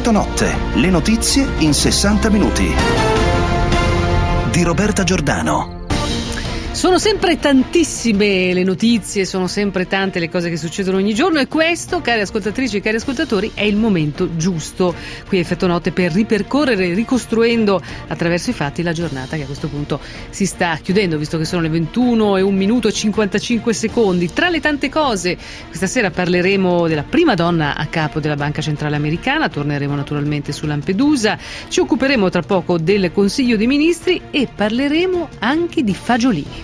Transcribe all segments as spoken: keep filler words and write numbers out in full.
Effetto Notte, le notizie in sessanta minuti. Di Roberta Giordano. Sono sempre tantissime le notizie, sono sempre tante le cose che succedono ogni giorno e questo, cari ascoltatrici e cari ascoltatori, è il momento giusto qui a Effetto Notte per ripercorrere, ricostruendo attraverso i fatti la giornata che a questo punto si sta chiudendo, visto che sono le ventuno e un minuto e cinquantacinque secondi. Tra le tante cose, questa sera parleremo della prima donna a capo della Banca Centrale Americana, torneremo naturalmente su Lampedusa, ci occuperemo tra poco del Consiglio dei Ministri e parleremo anche di fagiolini.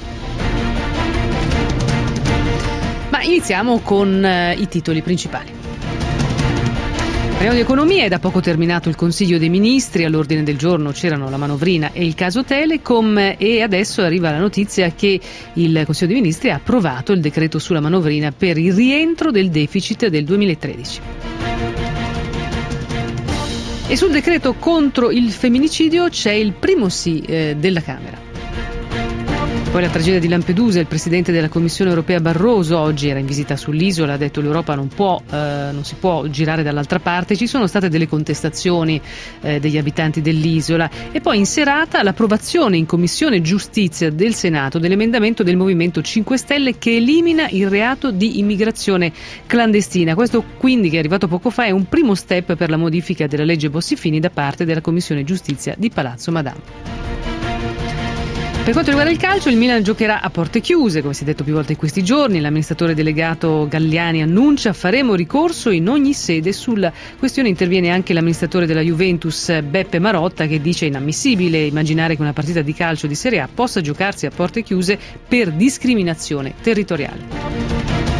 Ma iniziamo con eh, i titoli principali. Parliamo di economia. È da poco terminato il Consiglio dei Ministri, all'ordine del giorno c'erano la manovrina e il caso Telecom e adesso arriva la notizia che il Consiglio dei Ministri ha approvato il decreto sulla manovrina per il rientro del deficit del duemilatredici. E sul decreto contro il femminicidio c'è il primo sì eh, della Camera. Poi la tragedia di Lampedusa, il presidente della Commissione europea Barroso oggi era in visita sull'isola, ha detto l'Europa non può, eh, non si può girare dall'altra parte, ci sono state delle contestazioni eh, degli abitanti dell'isola e poi in serata l'approvazione in Commissione Giustizia del Senato dell'emendamento del Movimento cinque Stelle che elimina il reato di immigrazione clandestina. Questo quindi, che è arrivato poco fa, è un primo step per la modifica della legge Bossi-Fini da parte della Commissione Giustizia di Palazzo Madama. Per quanto riguarda il calcio, il Milan giocherà a porte chiuse, come si è detto più volte in questi giorni. L'amministratore delegato Galliani annuncia: faremo ricorso in ogni sede. Sulla questione interviene anche l'amministratore della Juventus Beppe Marotta, che dice inammissibile immaginare che una partita di calcio di Serie A possa giocarsi a porte chiuse per discriminazione territoriale.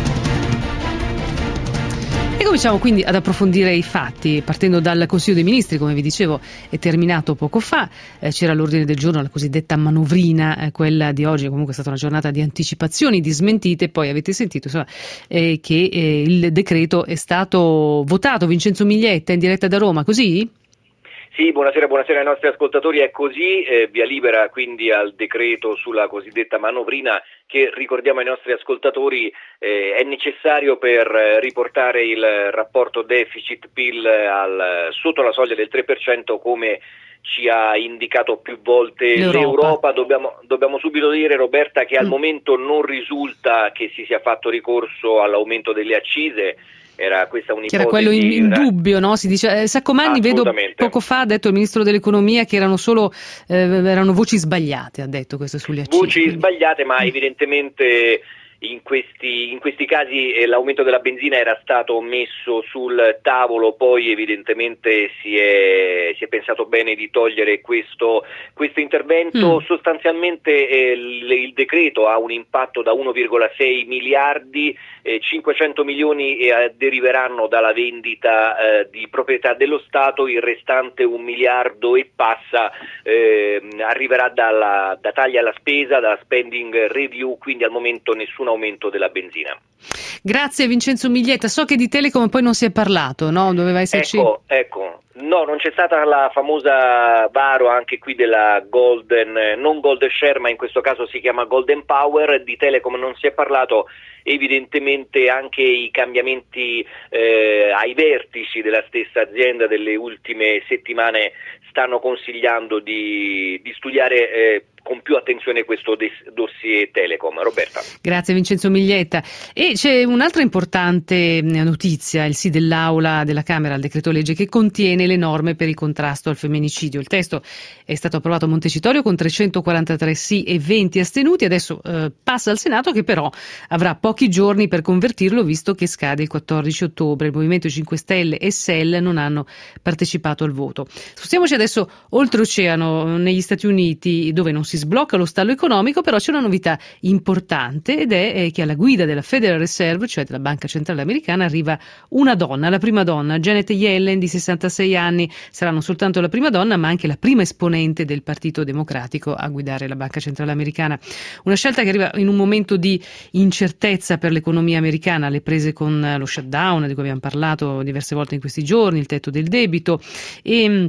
E cominciamo quindi ad approfondire i fatti, partendo dal Consiglio dei Ministri, come vi dicevo, è terminato poco fa, eh, c'era all'ordine del giorno la cosiddetta manovrina, eh, quella di oggi, comunque è stata una giornata di anticipazioni, di smentite, poi avete sentito insomma, eh, che eh, il decreto è stato votato. Vincenzo Miglietta in diretta da Roma, così? Sì, buonasera, buonasera ai nostri ascoltatori, è così, eh, via libera quindi al decreto sulla cosiddetta manovrina che, ricordiamo ai nostri ascoltatori, eh, è necessario per riportare il rapporto deficit-P I L al, sotto la soglia del tre per cento come ci ha indicato più volte l'Europa. l'Europa. Dobbiamo, dobbiamo subito dire, Roberta, che al mm. momento non risulta che si sia fatto ricorso all'aumento delle accise. Era questa un'ipotesi. Che era quello in, in dubbio, no? Si dice, eh, Saccomanni, vedo poco fa ha detto il ministro dell'economia che erano solo eh, erano voci sbagliate, ha detto questo sulle accise. Voci quindi sbagliate, ma evidentemente in questi, in questi casi eh, l'aumento della benzina era stato messo sul tavolo, poi evidentemente si è, si è pensato bene di togliere questo, questo intervento. Mm. Sostanzialmente eh, il, il decreto ha un impatto da uno virgola sei miliardi, eh, cinquecento milioni eh, deriveranno dalla vendita eh, di proprietà dello Stato, il restante un miliardo e passa eh, arriverà dalla, da tagli alla spesa, dalla spending review, quindi al momento nessun aumento della benzina. Grazie Vincenzo Miglietta. So che di Telecom poi non si è parlato, no? Doveva esserci. Ecco, ecco. No, non c'è stata la famosa varo anche qui della Golden, non Golden Share, ma in questo caso si chiama Golden Power. Di Telecom non si è parlato. Evidentemente anche i cambiamenti eh, ai vertici della stessa azienda delle ultime settimane stanno consigliando di, di studiare eh, con più attenzione questo des- dossier Telecom. Roberta. Grazie Vincenzo Miglietta. E c'è un'altra importante notizia, il sì dell'Aula della Camera al decreto legge che contiene le norme per il contrasto al femminicidio. Il testo è stato approvato a Montecitorio con trecentoquarantatré sì e venti astenuti, adesso eh, passa al Senato che però avrà pochi giorni per convertirlo visto che scade il quattordici ottobre. Il Movimento cinque Stelle e S E L non hanno partecipato al voto. Spostiamoci adesso oltreoceano negli Stati Uniti, dove non si sblocca lo stallo economico, però c'è una novità importante ed è che alla guida della Federal Reserve, cioè della Banca Centrale Americana, arriva una donna, la prima donna, Janet Yellen, di sessantasei anni. Sarà non soltanto la prima donna ma anche la prima esponente del Partito Democratico a guidare la Banca Centrale Americana. Una scelta che arriva in un momento di incertezza per l'economia americana, alle prese con lo shutdown di cui abbiamo parlato diverse volte in questi giorni, il tetto del debito e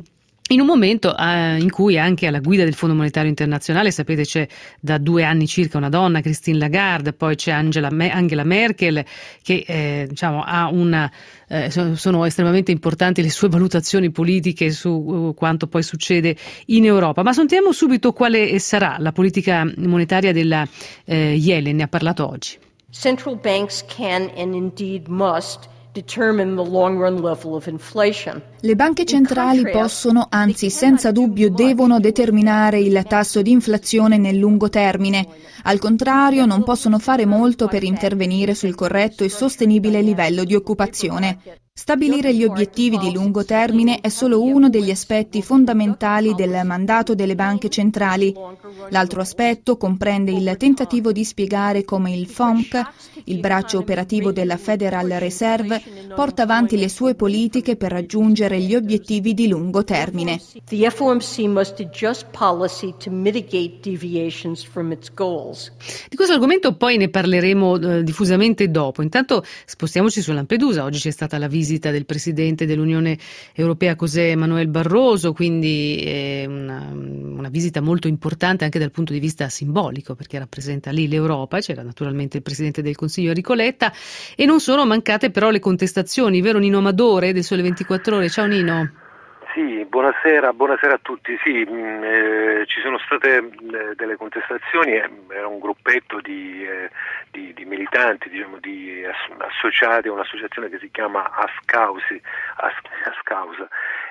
in un momento eh, in cui anche alla guida del Fondo Monetario Internazionale, sapete, c'è da due anni circa una donna, Christine Lagarde, poi c'è Angela, Angela Merkel, che eh, diciamo ha una eh, sono estremamente importanti le sue valutazioni politiche su uh, quanto poi succede in Europa. Ma sentiamo subito quale sarà la politica monetaria della eh, Yellen, ne ha parlato oggi. Central banks can and indeed must determine the long-run level of inflation. Le banche centrali possono, anzi senza dubbio devono determinare il tasso di inflazione nel lungo termine. Al contrario, non possono fare molto per intervenire sul corretto e sostenibile livello di occupazione. Stabilire gli obiettivi di lungo termine è solo uno degli aspetti fondamentali del mandato delle banche centrali. L'altro aspetto comprende il tentativo di spiegare come il F O M C, il braccio operativo della Federal Reserve, porta avanti le sue politiche per raggiungere gli obiettivi di lungo termine. The F O M C must adjust policy to mitigate deviations from its goals. Di questo argomento poi ne parleremo eh, diffusamente dopo. Intanto spostiamoci su Lampedusa. Oggi c'è stata la visita del Presidente dell'Unione Europea, José Manuel Barroso, quindi è una, una visita molto importante anche dal punto di vista simbolico, perché rappresenta lì l'Europa. C'era naturalmente il Presidente del Consiglio Enrico Letta e non sono mancate però le contestazioni, vero Nino Amadore del Sole ventiquattro Ore? Ciao Nino. Sì, buonasera, buonasera a tutti. Sì, mh, eh, ci sono state eh, delle contestazioni, eh, era un gruppetto di, eh, di, di militanti, diciamo, di ass- associati a un'associazione che si chiama Ascausi, As- Ascausa,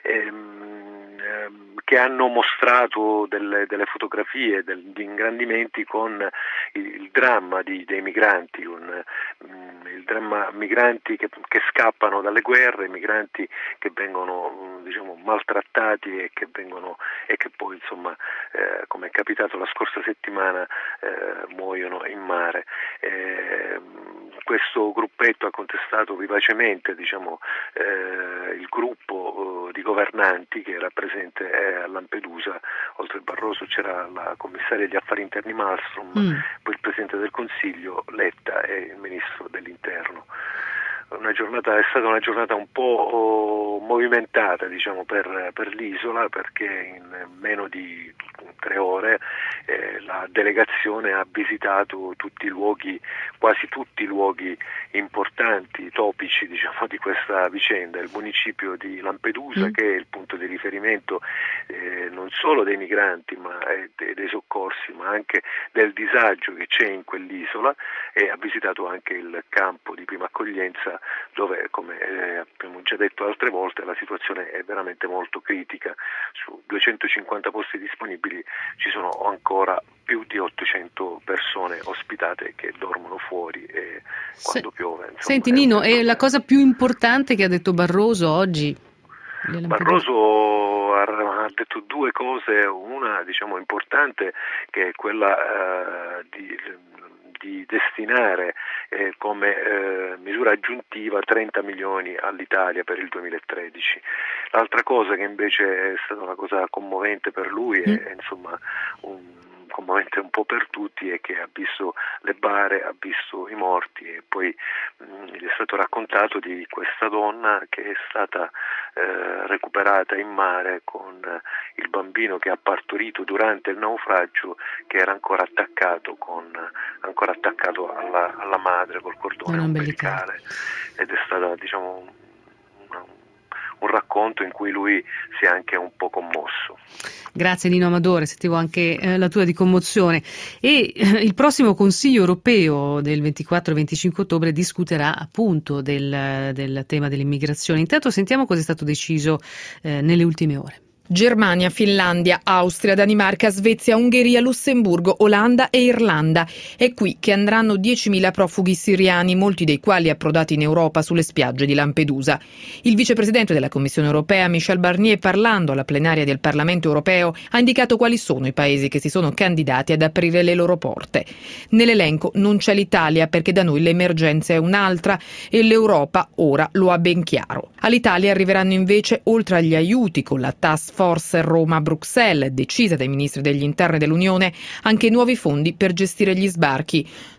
ehm, ehm, che hanno mostrato delle, delle fotografie del, di ingrandimenti con il, il dramma di, dei migranti, con, mh, il dramma migranti che, che scappano dalle guerre, migranti che vengono mh, diciamo maltrattati e che vengono e che poi insomma eh, come è capitato la scorsa settimana eh, muoiono in mare. Eh, questo gruppetto ha contestato vivacemente diciamo eh, il gruppo eh, di governanti che era presente eh, a Lampedusa. Oltre a Barroso c'era la commissaria degli affari interni Malmström, mm. poi il Presidente del Consiglio Letta e il Ministro dell'Interno. Una giornata, è stata una giornata un po' movimentata diciamo per, per l'isola, perché in meno di tre ore eh, la delegazione ha visitato tutti i luoghi, quasi tutti i luoghi importanti, topici diciamo di questa vicenda. Il municipio di Lampedusa, mm. che è il punto di riferimento eh, non solo dei migranti ma eh, dei soccorsi, ma anche del disagio che c'è in quell'isola, e ha visitato anche il campo di prima accoglienza, dove, come eh, abbiamo già detto altre volte, la situazione è veramente molto critica. Su duecentocinquanta posti disponibili ci sono ancora più di ottocento persone ospitate che dormono fuori e quando Se, piove. Insomma, senti Nino, è la cosa più importante che ha detto Barroso oggi? Barroso ha, ha detto due cose, una diciamo importante, che è quella uh, di di destinare eh, come eh, misura aggiuntiva trenta milioni all'Italia per il duemilatredici. L'altra cosa che invece è stata una cosa commovente per lui mm. è insomma un commovente un po' per tutti, è che ha visto le bare, ha visto i morti, e poi mh, gli è stato raccontato di questa donna che è stata eh, recuperata in mare con il bambino che ha partorito durante il naufragio, che era ancora attaccato con ancora attaccato alla, alla madre col cordone umbilicale, ed è stata diciamo una, un racconto in cui lui si è anche un po' commosso. Grazie Nino Amadore, sentivo anche eh, la tua di commozione. E eh, il prossimo Consiglio europeo del ventiquattro e venticinque ottobre discuterà appunto del, del tema dell'immigrazione. Intanto sentiamo cosa è stato deciso eh, nelle ultime ore. Germania, Finlandia, Austria, Danimarca, Svezia, Ungheria, Lussemburgo, Olanda e Irlanda. È qui che andranno diecimila profughi siriani, molti dei quali approdati in Europa sulle spiagge di Lampedusa. Il vicepresidente della Commissione europea, Michel Barnier, parlando alla plenaria del Parlamento europeo, ha indicato quali sono i paesi che si sono candidati ad aprire le loro porte. Nell'elenco non c'è l'Italia, perché da noi l'emergenza è un'altra e l'Europa ora lo ha ben chiaro. All'Italia arriveranno invece, oltre agli aiuti con la task force Roma-Bruxelles, decisa dai ministri degli interni dell'Unione, anche nuovi fondi per gestire gli sbarchi.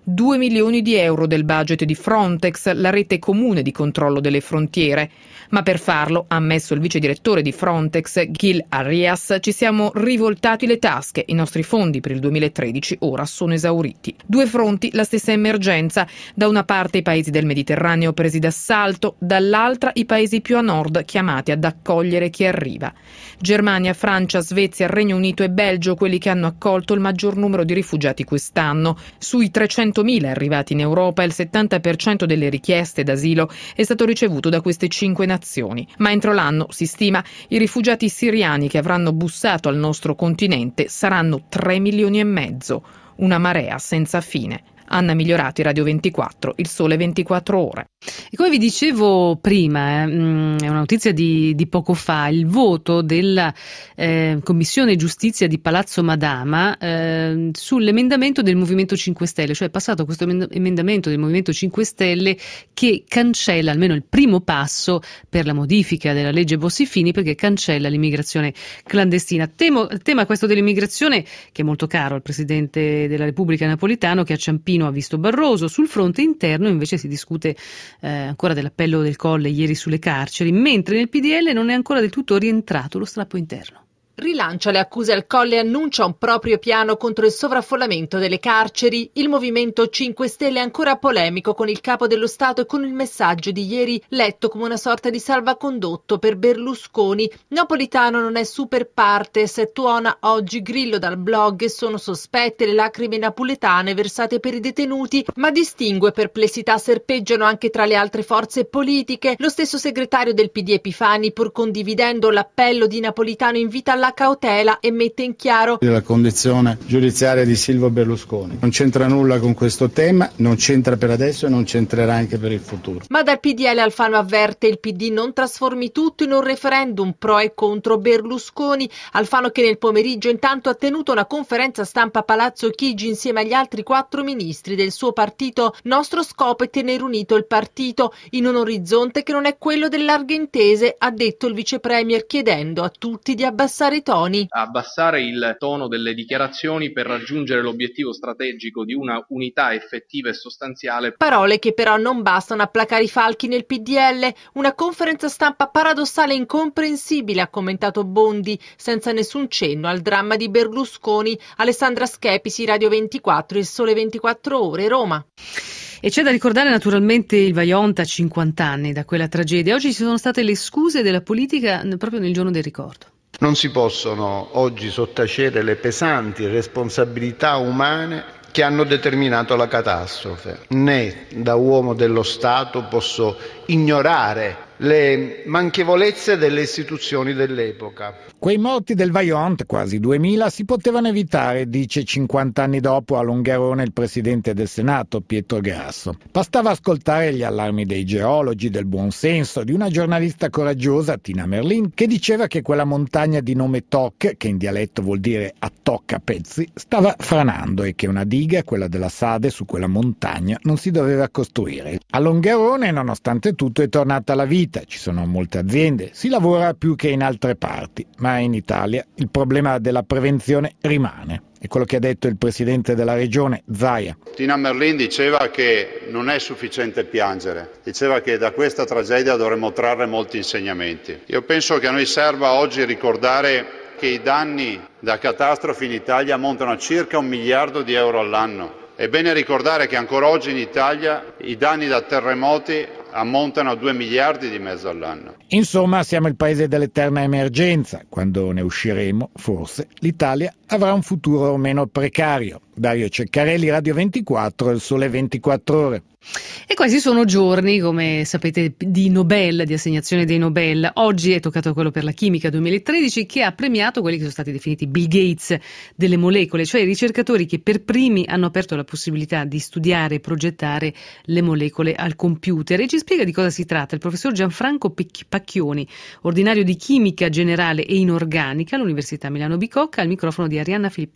due milioni di euro del budget di Frontex, la rete comune di controllo delle frontiere. Ma per farlo, ha ammesso il vice direttore di Frontex, Gil Arias, ci siamo rivoltati le tasche. I nostri fondi per il duemilatredici ora sono esauriti. Due fronti, la stessa emergenza. Da una parte i paesi del Mediterraneo presi d'assalto, dall'altra i paesi più a nord chiamati ad accogliere chi arriva. Germania, Francia, Svezia, Regno Unito e Belgio, quelli che hanno accolto il maggior numero di rifugiati quest'anno. Sui trecentomila arrivati in Europa, il settanta per cento delle richieste d'asilo è stato ricevuto da queste cinque nazioni. Ma entro l'anno, si stima, i rifugiati siriani che avranno bussato al nostro continente saranno tre milioni e mezzo, una marea senza fine. Anna Migliorati, Radio ventiquattro, Il Sole ventiquattro Ore. E come vi dicevo prima, eh, è una notizia di, di poco fa, il voto della eh, Commissione Giustizia di Palazzo Madama eh, sull'emendamento del Movimento cinque Stelle, cioè è passato questo emendamento del Movimento cinque Stelle che cancella almeno il primo passo per la modifica della legge Bossi-Fini, perché cancella l'immigrazione clandestina. Temo, il tema questo dell'immigrazione che è molto caro al Presidente della Repubblica Napolitano, che a Ciampino ha visto Barroso. Sul fronte interno invece si discute eh, ancora dell'appello del Colle ieri sulle carceri, mentre nel P D L non è ancora del tutto rientrato lo strappo interno. Rilancia le accuse al Colle e annuncia un proprio piano contro il sovraffollamento delle carceri. Il Movimento cinque Stelle è ancora polemico con il Capo dello Stato e con il messaggio di ieri letto come una sorta di salvacondotto per Berlusconi. Napolitano non è super partes, tuona oggi Grillo dal blog, sono sospette le lacrime napoletane versate per i detenuti, ma distingue perplessità serpeggiano anche tra le altre forze politiche. Lo stesso segretario del P D Epifani, pur condividendo l'appello di Napolitano, invita alla cautela e mette in chiaro la condizione giudiziaria di Silvio Berlusconi. Non c'entra nulla con questo tema, non c'entra per adesso e non c'entrerà anche per il futuro. Ma dal P D L Alfano avverte: il P D non trasformi tutto in un referendum pro e contro Berlusconi. Alfano, che nel pomeriggio intanto ha tenuto una conferenza stampa a Palazzo Chigi insieme agli altri quattro ministri del suo partito. Nostro scopo è tenere unito il partito in un orizzonte che non è quello del larghe intese, ha detto il vice premier, chiedendo a tutti di abbassare i toni. Abbassare il tono delle dichiarazioni per raggiungere l'obiettivo strategico di una unità effettiva e sostanziale. Parole che però non bastano a placare i falchi nel P D L. Una conferenza stampa paradossale e incomprensibile, ha commentato Bondi, senza nessun cenno al dramma di Berlusconi. Alessandra Schepisi, Radio ventiquattro, Il Sole ventiquattro Ore, Roma. E c'è da ricordare naturalmente il Vajont a cinquanta anni da quella tragedia. Oggi ci sono state le scuse della politica proprio nel giorno del ricordo. Non si possono oggi sottacere le pesanti responsabilità umane che hanno determinato la catastrofe. Né da uomo dello Stato posso ignorare le manchevolezze delle istituzioni dell'epoca. Quei morti del Vajont, quasi duemila, si potevano evitare, dice cinquanta anni dopo a Longarone il presidente del Senato, Pietro Grasso. Bastava ascoltare gli allarmi dei geologi, del buonsenso, di una giornalista coraggiosa, Tina Merlin, che diceva che quella montagna di nome Toc, che in dialetto vuol dire a tocca pezzi, stava franando e che una diga, quella della Sade, su quella montagna non si doveva costruire. A Longarone, nonostante tutto, è tornata la vita. Ci sono molte aziende, si lavora più che in altre parti, ma in Italia il problema della prevenzione rimane. È quello che ha detto il presidente della regione, Zaia. Tina Merlin diceva che non è sufficiente piangere, diceva che da questa tragedia dovremmo trarre molti insegnamenti. Io penso che a noi serva oggi ricordare che i danni da catastrofi in Italia ammontano a circa un miliardo di euro all'anno. È bene ricordare che ancora oggi in Italia i danni da terremoti ammontano a due miliardi di mezzo all'anno. Insomma, siamo il paese dell'eterna emergenza. Quando ne usciremo, forse, l'Italia avrà un futuro meno precario. Dario Ceccarelli, Radio ventiquattro, Il Sole ventiquattro Ore. E questi sono giorni, come sapete, di Nobel, di assegnazione dei Nobel. Oggi è toccato quello per la chimica duemilatredici, che ha premiato quelli che sono stati definiti Bill Gates delle molecole, cioè i ricercatori che per primi hanno aperto la possibilità di studiare e progettare le molecole al computer. E ci spiega di cosa si tratta il professor Gianfranco Pacchioni, ordinario di chimica generale e inorganica all'Università Milano Bicocca, al microfono di Arianna Filippini.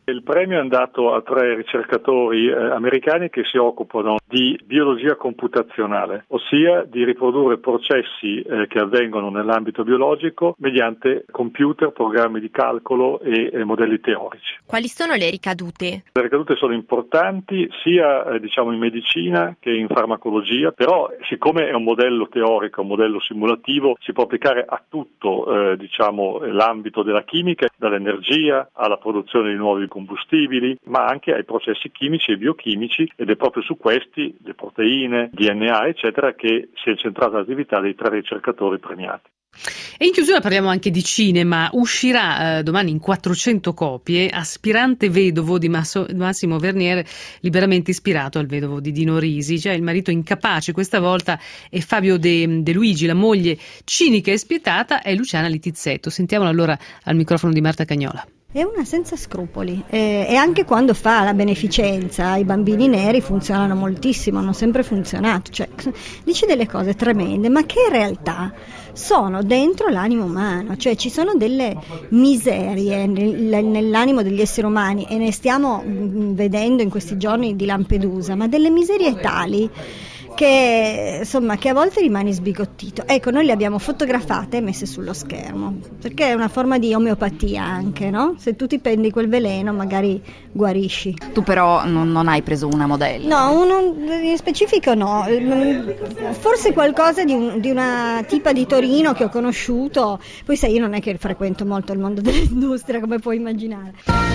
Il premio è andato a tre ricercatori eh, americani che si occupano di biologia computazionale, ossia di riprodurre processi eh, che avvengono nell'ambito biologico mediante computer, programmi di calcolo e, e modelli teorici. Quali sono le ricadute? Le ricadute sono importanti sia eh, diciamo in medicina che in farmacologia, però siccome è un modello teorico, un modello simulativo, si può applicare a tutto eh, diciamo l'ambito della chimica, dall'energia alla produzione di nuovi combustibili, ma anche ai processi chimici e biochimici, ed è proprio su questi, le proteine, D N A eccetera, che si è centrata l'attività dei tre ricercatori premiati. E in chiusura parliamo anche di cinema. Uscirà eh, domani in quattrocento copie Aspirante vedovo di Masso, Massimo Vernier, liberamente ispirato al vedovo di Dino Risi. Cioè il marito incapace questa volta è Fabio De, De Luigi, la moglie cinica e spietata è Luciana Littizzetto. Sentiamola allora al microfono di Marta Cagnola. È una senza scrupoli eh, e anche quando fa la beneficenza i bambini neri funzionano moltissimo, hanno sempre funzionato, cioè, dice delle cose tremende ma che in realtà sono dentro l'animo umano, cioè ci sono delle miserie nel, nell'animo degli esseri umani e ne stiamo mh, vedendo in questi giorni di Lampedusa, ma delle miserie tali che insomma che a volte rimani sbigottito. Ecco, noi le abbiamo fotografate e messe sullo schermo perché è una forma di omeopatia anche, no? Se tu ti prendi quel veleno magari guarisci. Tu però non, non hai preso una modella? No, uno, in specifico no, forse qualcosa di, un, di una tipa di Torino che ho conosciuto, poi sai io non è che frequento molto il mondo dell'industria come puoi immaginare.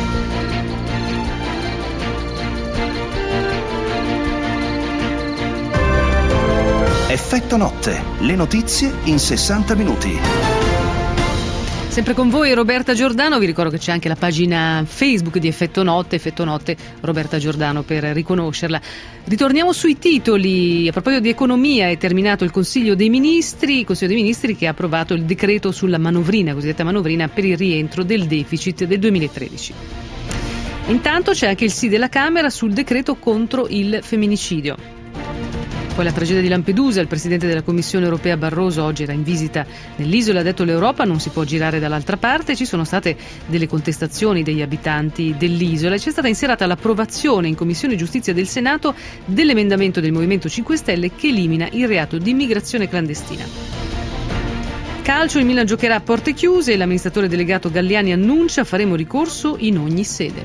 Effetto notte, le notizie in sessanta minuti. Sempre con voi Roberta Giordano, vi ricordo che c'è anche la pagina Facebook di Effetto Notte, Effetto Notte Roberta Giordano per riconoscerla. Ritorniamo sui titoli. A proposito di economia, è terminato il Consiglio dei Ministri, il Consiglio dei Ministri che ha approvato il decreto sulla manovrina, cosiddetta manovrina per il rientro del deficit del duemilatredici. Intanto c'è anche il sì della Camera sul decreto contro il femminicidio. Poi la tragedia di Lampedusa, il presidente della Commissione europea Barroso oggi era in visita nell'isola, ha detto l'Europa non si può girare dall'altra parte, ci sono state delle contestazioni degli abitanti dell'isola e c'è stata in serata l'approvazione in Commissione Giustizia del Senato dell'emendamento del Movimento cinque Stelle che elimina il reato di immigrazione clandestina. Calcio, il Milan giocherà a porte chiuse e l'amministratore delegato Galliani annuncia faremo ricorso in ogni sede.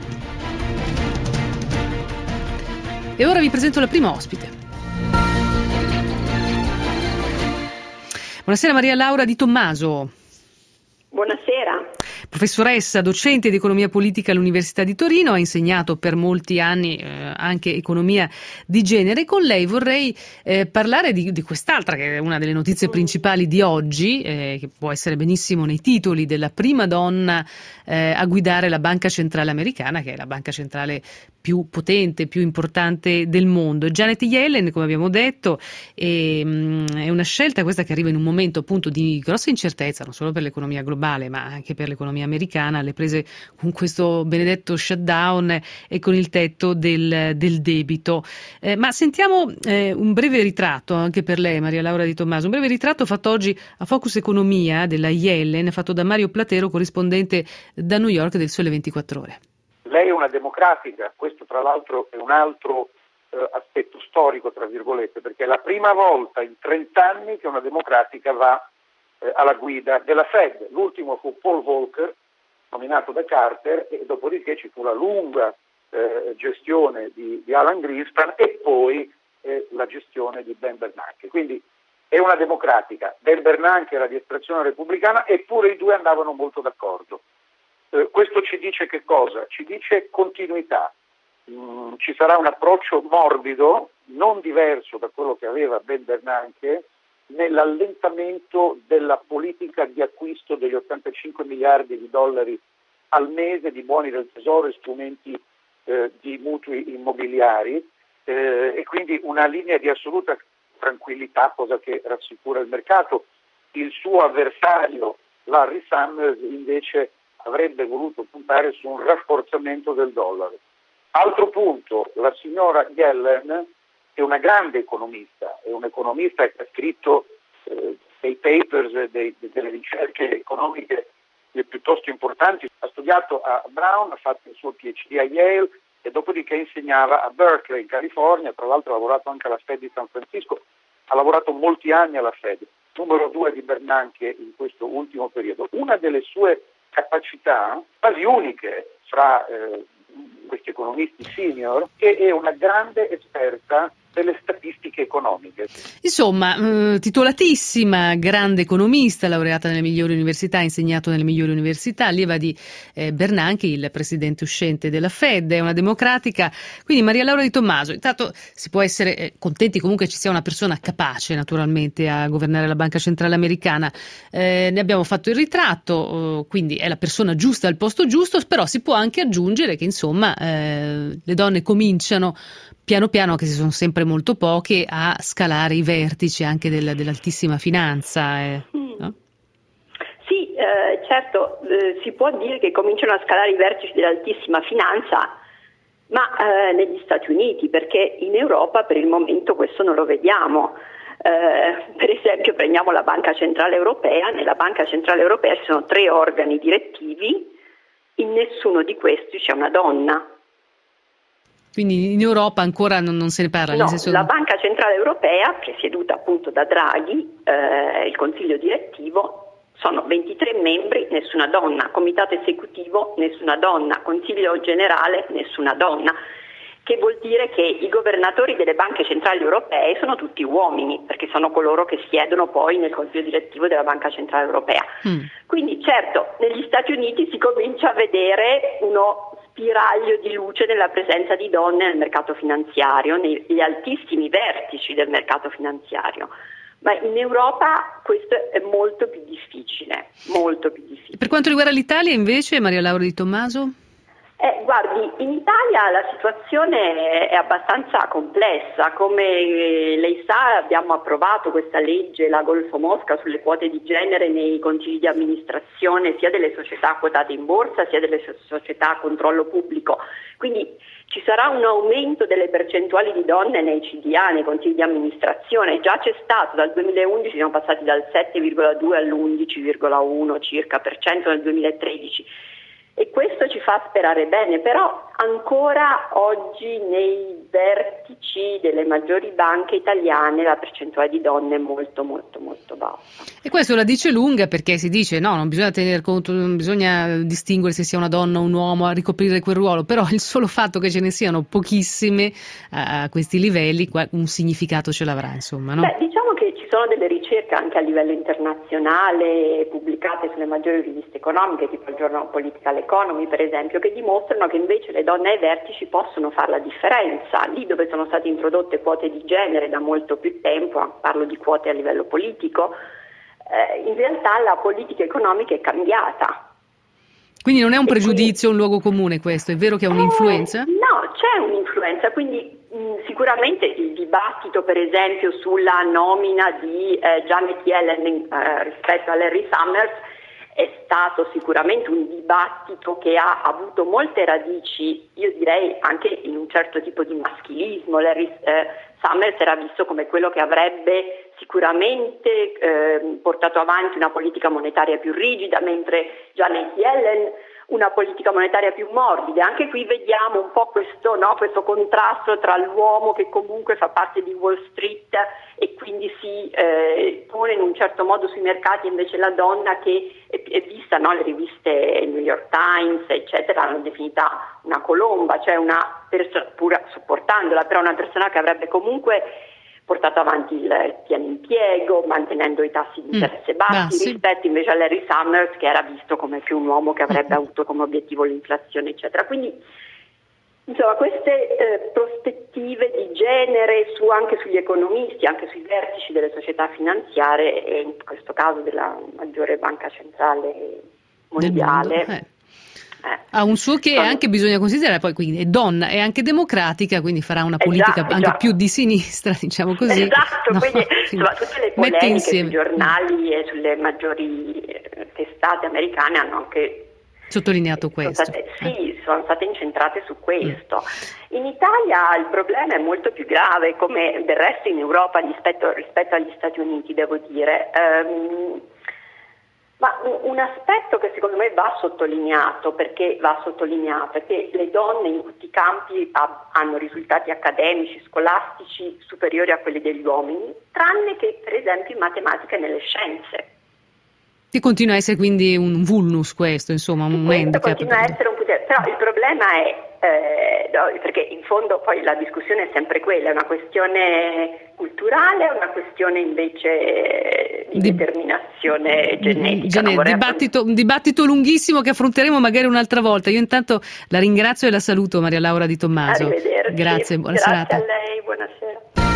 E ora vi presento la prima ospite. Buonasera Maria Laura Di Tommaso. Buonasera. Professoressa, docente di economia politica all'Università di Torino, ha insegnato per molti anni eh, anche economia di genere. Con lei vorrei eh, parlare di, di quest'altra, che è una delle notizie principali di oggi, eh, che può essere benissimo nei titoli, della prima donna eh, a guidare la Banca Centrale Americana, che è la banca centrale più potente, più importante del mondo. Janet Yellen, come abbiamo detto, e, mh, è una scelta questa che arriva in un momento appunto di grossa incertezza, non solo per l'economia globale, ma anche per l'economia americana, alle prese con questo benedetto shutdown e con il tetto del, del debito. Eh, ma sentiamo eh, un breve ritratto anche per lei, Maria Laura Di Tommaso, un breve ritratto fatto oggi a Focus Economia della Yellen, fatto da Mario Platero, corrispondente da New York del Sole ventiquattro Ore. Lei è una democratica, questo tra l'altro è un altro eh, aspetto storico, tra virgolette, perché è la prima volta in trent'anni che una democratica va eh, alla guida della Fed. L'ultimo fu Paul Volcker, nominato da Carter, e dopodiché ci fu la lunga eh, gestione di, di Alan Greenspan e poi eh, la gestione di Ben Bernanke. Quindi è una democratica. Ben Bernanke era di estrazione repubblicana, eppure i due andavano molto d'accordo. Eh, questo ci dice che cosa? Ci dice continuità. Mm, ci sarà un approccio morbido, non diverso da quello che aveva Ben Bernanke, nell'allentamento della politica di acquisto degli ottantacinque miliardi di dollari al mese di buoni del tesoro e strumenti eh, di mutui immobiliari eh, e quindi una linea di assoluta tranquillità, cosa che rassicura il mercato. Il suo avversario Larry Summers invece avrebbe voluto puntare su un rafforzamento del dollaro. Altro punto, la signora Yellen è una grande economista, è un economista che ha scritto eh, dei papers, dei, delle ricerche economiche piuttosto importanti. Ha studiato a Brown, ha fatto il suo P H D a Yale e dopodiché insegnava a Berkeley in California, tra l'altro ha lavorato anche alla Fed di San Francisco, ha lavorato molti anni alla Fed, numero due di Bernanke in questo ultimo periodo. Una delle sue capacità, quasi uniche fra eh, questi economisti senior, che è una grande esperta delle statistiche economiche. Insomma, eh, titolatissima, grande economista, laureata nelle migliori università, insegnato nelle migliori università, allieva di eh, Bernanke, il presidente uscente della Fed, è una democratica. Quindi Maria Laura Di Tommaso, intanto si può essere eh, contenti comunque ci sia una persona capace naturalmente a governare la Banca Centrale Americana. Eh, ne abbiamo fatto il ritratto, eh, quindi è la persona giusta al posto giusto, però si può anche aggiungere che insomma eh, le donne cominciano piano piano, che si sono sempre molto poche, a scalare i vertici anche del, dell'altissima finanza. Eh, no? Sì, eh, certo, eh, si può dire che cominciano a scalare i vertici dell'altissima finanza, ma eh, negli Stati Uniti, perché in Europa per il momento questo non lo vediamo. Eh, per esempio prendiamo la Banca Centrale Europea, nella Banca Centrale Europea ci sono tre organi direttivi, in nessuno di questi c'è una donna. Quindi in Europa ancora non, non se ne parla? No, nel senso... la Banca Centrale Europea, presieduta appunto da Draghi, eh, il Consiglio direttivo, sono ventitré membri, nessuna donna, Comitato esecutivo, nessuna donna, Consiglio generale, nessuna donna, che vuol dire che i governatori delle banche centrali europee sono tutti uomini, perché sono coloro che siedono poi nel Consiglio direttivo della Banca Centrale Europea. Mm. Quindi certo, negli Stati Uniti si comincia a vedere uno spiraglio di luce nella presenza di donne nel mercato finanziario, negli altissimi vertici del mercato finanziario. Ma in Europa questo è molto più difficile, molto più difficile. Per quanto riguarda l'Italia invece, Maria Laura Di Tommaso? Eh, guardi, in Italia la situazione è abbastanza complessa. Come lei sa, abbiamo approvato questa legge, la Golfo Mosca, sulle quote di genere nei consigli di amministrazione sia delle società quotate in borsa sia delle società a controllo pubblico. Quindi ci sarà un aumento delle percentuali di donne nei C D A, nei consigli di amministrazione. Già c'è stato, dal duemilaundici siamo passati dal sette virgola due all'undici virgola uno circa per cento nel duemilatredici. E questo ci fa sperare bene, però ancora oggi nei vertici delle maggiori banche italiane la percentuale di donne è molto molto molto bassa. E questo la dice lunga, perché si dice no, non bisogna tener conto, non bisogna distinguere se sia una donna o un uomo a ricoprire quel ruolo, però il solo fatto che ce ne siano pochissime a questi livelli un significato ce l'avrà, insomma, no? Beh, diciamo che ci sono delle ricerche anche a livello internazionale pubblicate sulle maggiori riviste economiche, tipo il Journal of Political Economy per esempio, che dimostrano che invece le donne ai vertici possono fare la differenza. Lì dove sono state introdotte quote di genere da molto più tempo, parlo di quote a livello politico, eh, in realtà la politica economica è cambiata. Quindi non è un pregiudizio, un luogo comune questo, è vero che ha un'influenza? Eh, no, c'è un'influenza, quindi mh, sicuramente il dibattito per esempio sulla nomina di eh, Janet Yellen eh, rispetto a Larry Summers è stato sicuramente un dibattito che ha avuto molte radici, io direi anche in un certo tipo di maschilismo. Larry eh, Summers era visto come quello che avrebbe sicuramente eh, portato avanti una politica monetaria più rigida, mentre Janet Yellen una politica monetaria più morbida. Anche qui vediamo un po' questo, no, questo contrasto tra l'uomo che comunque fa parte di Wall Street e quindi si eh, pone in un certo modo sui mercati, invece la donna che è, è vista, no, le riviste New York Times eccetera l'hanno definita una colomba, cioè una persona, pur sopportandola, però una persona che avrebbe comunque portato avanti il piano impiego, mantenendo i tassi di interesse bassi, ah, sì. rispetto invece a Larry Summers, che era visto come più un uomo che avrebbe avuto come obiettivo l'inflazione, eccetera. Quindi, insomma, queste eh, prospettive di genere su, anche sugli economisti, anche sui vertici delle società finanziarie e in questo caso della maggiore banca centrale mondiale. Eh. Eh. Ha un suo che anche bisogna considerare, poi quindi è donna, è anche democratica, quindi farà una politica eh già, anche già. più di sinistra, diciamo così. Esatto, no, quindi, quindi insomma, tutte le polemiche sui giornali e sulle maggiori testate americane hanno anche sottolineato questo. Sono state, sì, eh. sono state incentrate su questo. Mm. In Italia il problema è molto più grave, come del resto in Europa rispetto, rispetto agli Stati Uniti, devo dire. Um, Ma un aspetto che secondo me va sottolineato, perché va sottolineato, è che le donne in tutti i campi ha, hanno risultati accademici, scolastici superiori a quelli degli uomini, tranne che per esempio in matematica e nelle scienze. Che continua a essere quindi un vulnus questo, insomma, un handicap. Continua a essere un potere, però il problema è, eh, no, perché in fondo poi la discussione è sempre quella, è una questione culturale, è una questione invece di, di determinazione genetica. Gene, dibattito, un dibattito lunghissimo che affronteremo magari un'altra volta. Io intanto la ringrazio e la saluto, Maria Laura Di Tommaso. Arrivederci. Grazie, buona Grazie serata. a lei, buonasera.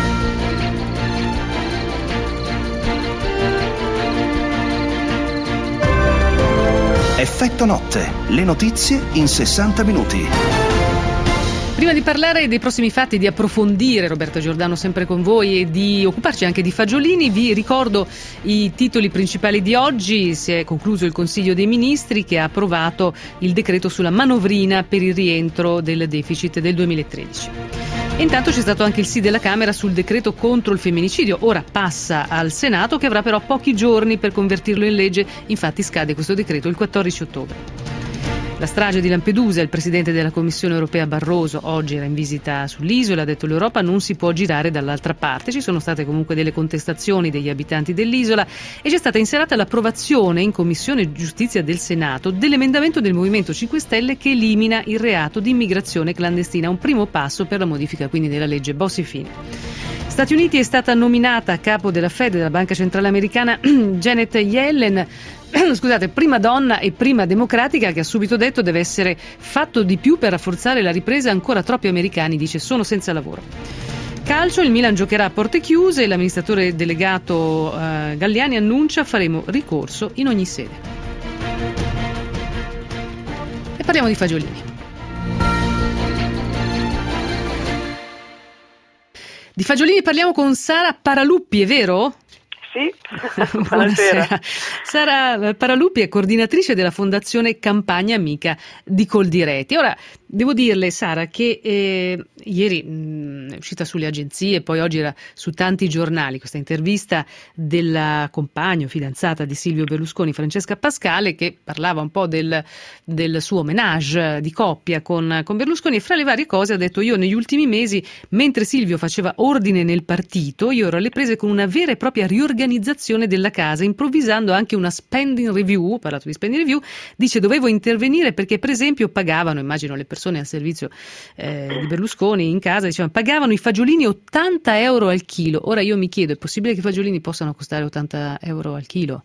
Effetto notte, le notizie in sessanta minuti. Prima di parlare dei prossimi fatti, di approfondire, Roberta Giordano sempre con voi, e di occuparci anche di fagiolini, vi ricordo i titoli principali di oggi. Si è concluso il Consiglio dei Ministri che ha approvato il decreto sulla manovrina per il rientro del deficit del duemilatredici. E intanto c'è stato anche il sì della Camera sul decreto contro il femminicidio. Ora passa al Senato, che avrà però pochi giorni per convertirlo in legge. Infatti scade questo decreto il quattordici ottobre. La strage di Lampedusa, il presidente della Commissione europea Barroso oggi era in visita sull'isola, ha detto l'Europa non si può girare dall'altra parte. Ci sono state comunque delle contestazioni degli abitanti dell'isola e c'è stata in serata l'approvazione in Commissione Giustizia del Senato dell'emendamento del Movimento cinque Stelle che elimina il reato di immigrazione clandestina, un primo passo per la modifica quindi della legge Bossi-Fini. Stati Uniti è stata nominata a capo della Fed, della Banca Centrale Americana, Janet Yellen, scusate, prima donna e prima democratica, che ha subito detto deve essere fatto di più per rafforzare la ripresa. Ancora troppi americani, dice, sono senza lavoro. Calcio, il Milan giocherà a porte chiuse e l'amministratore delegato eh, Galliani annuncia faremo ricorso in ogni sede. E parliamo di fagiolini. Di fagiolini parliamo con Sara Paraluppi, è vero? Sì, buonasera. Sara Paraluppi è coordinatrice della Fondazione Campagna Amica di Coldiretti. Ora, devo dirle, Sara, che eh, ieri mh, è uscita sulle agenzie, poi oggi era su tanti giornali, questa intervista della compagno, fidanzata di Silvio Berlusconi, Francesca Pascale, che parlava un po' del, del suo ménage di coppia con, con Berlusconi, e fra le varie cose ha detto: io negli ultimi mesi, mentre Silvio faceva ordine nel partito, io ero alle prese con una vera e propria riorganizzazione della casa, improvvisando anche una spending review. Ha parlato di spending review, dice dovevo intervenire perché per esempio pagavano, immagino le persone al servizio eh, di Berlusconi in casa, dicevano pagavano i fagiolini ottanta euro al chilo. Ora io mi chiedo, è possibile che i fagiolini possano costare ottanta euro al chilo?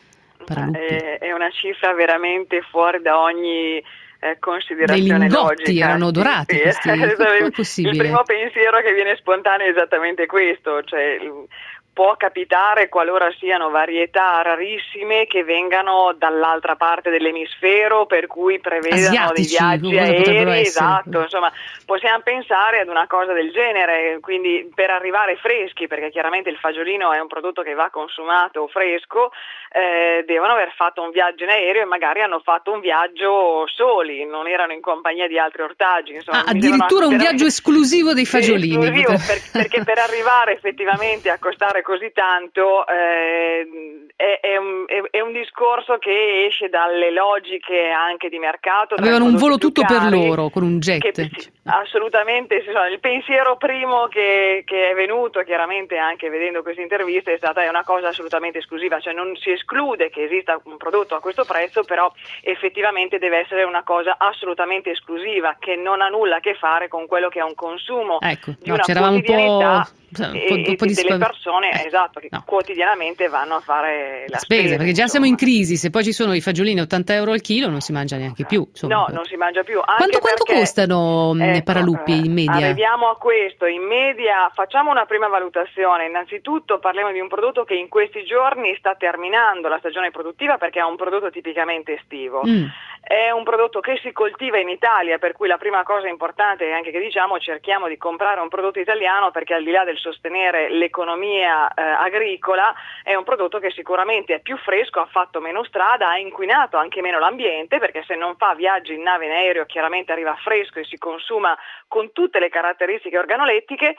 È, è una cifra veramente fuori da ogni eh, considerazione logica. Dei lingotti erano dorati, sì, questi. Come è possibile? Il primo pensiero che viene spontaneo è esattamente questo, cioè può capitare qualora siano varietà rarissime che vengano dall'altra parte dell'emisfero, per cui prevedano dei viaggi aerei, esatto, insomma possiamo pensare ad una cosa del genere, quindi per arrivare freschi, perché chiaramente il fagiolino è un prodotto che va consumato fresco, eh, devono aver fatto un viaggio in aereo e magari hanno fatto un viaggio soli, non erano in compagnia di altri ortaggi. Insomma, ah, addirittura un viaggio esclusivo dei fagiolini. Esclusivo, per, perché per arrivare effettivamente a costare così tanto eh, è, è, un, è, è un discorso che esce dalle logiche anche di mercato. Avevano un volo tutto per loro con un jet. Che, sì, assolutamente, il pensiero primo che, che è venuto chiaramente anche vedendo questa intervista è stata è una cosa assolutamente esclusiva, cioè non si esclude che esista un prodotto a questo prezzo, però effettivamente deve essere una cosa assolutamente esclusiva che non ha nulla a che fare con quello che è un consumo ecco, di no, una c'eravamo quotidianità un po', e, un po', un po' e di delle spav- persone eh, esatto che no. quotidianamente vanno a fare la, la spesa, spesa, perché già insomma. siamo in crisi, se poi ci sono i fagiolini ottanta euro al chilo non si mangia neanche più, insomma. No, non si mangia più. Anche quanto, quanto perché, costano ecco, i Paraluppi in media? Arriviamo a questo, in media facciamo una prima valutazione. Innanzitutto parliamo di un prodotto che in questi giorni sta terminando la stagione produttiva, perché è un prodotto tipicamente estivo. Mm. È un prodotto che si coltiva in Italia, per cui la prima cosa importante è anche che diciamo cerchiamo di comprare un prodotto italiano, perché al di là del sostenere l'economia eh, agricola è un prodotto che sicuramente è più fresco, ha fatto meno strada, ha inquinato anche meno l'ambiente, perché se non fa viaggi in nave in aereo chiaramente arriva fresco e si consuma con tutte le caratteristiche organolettiche.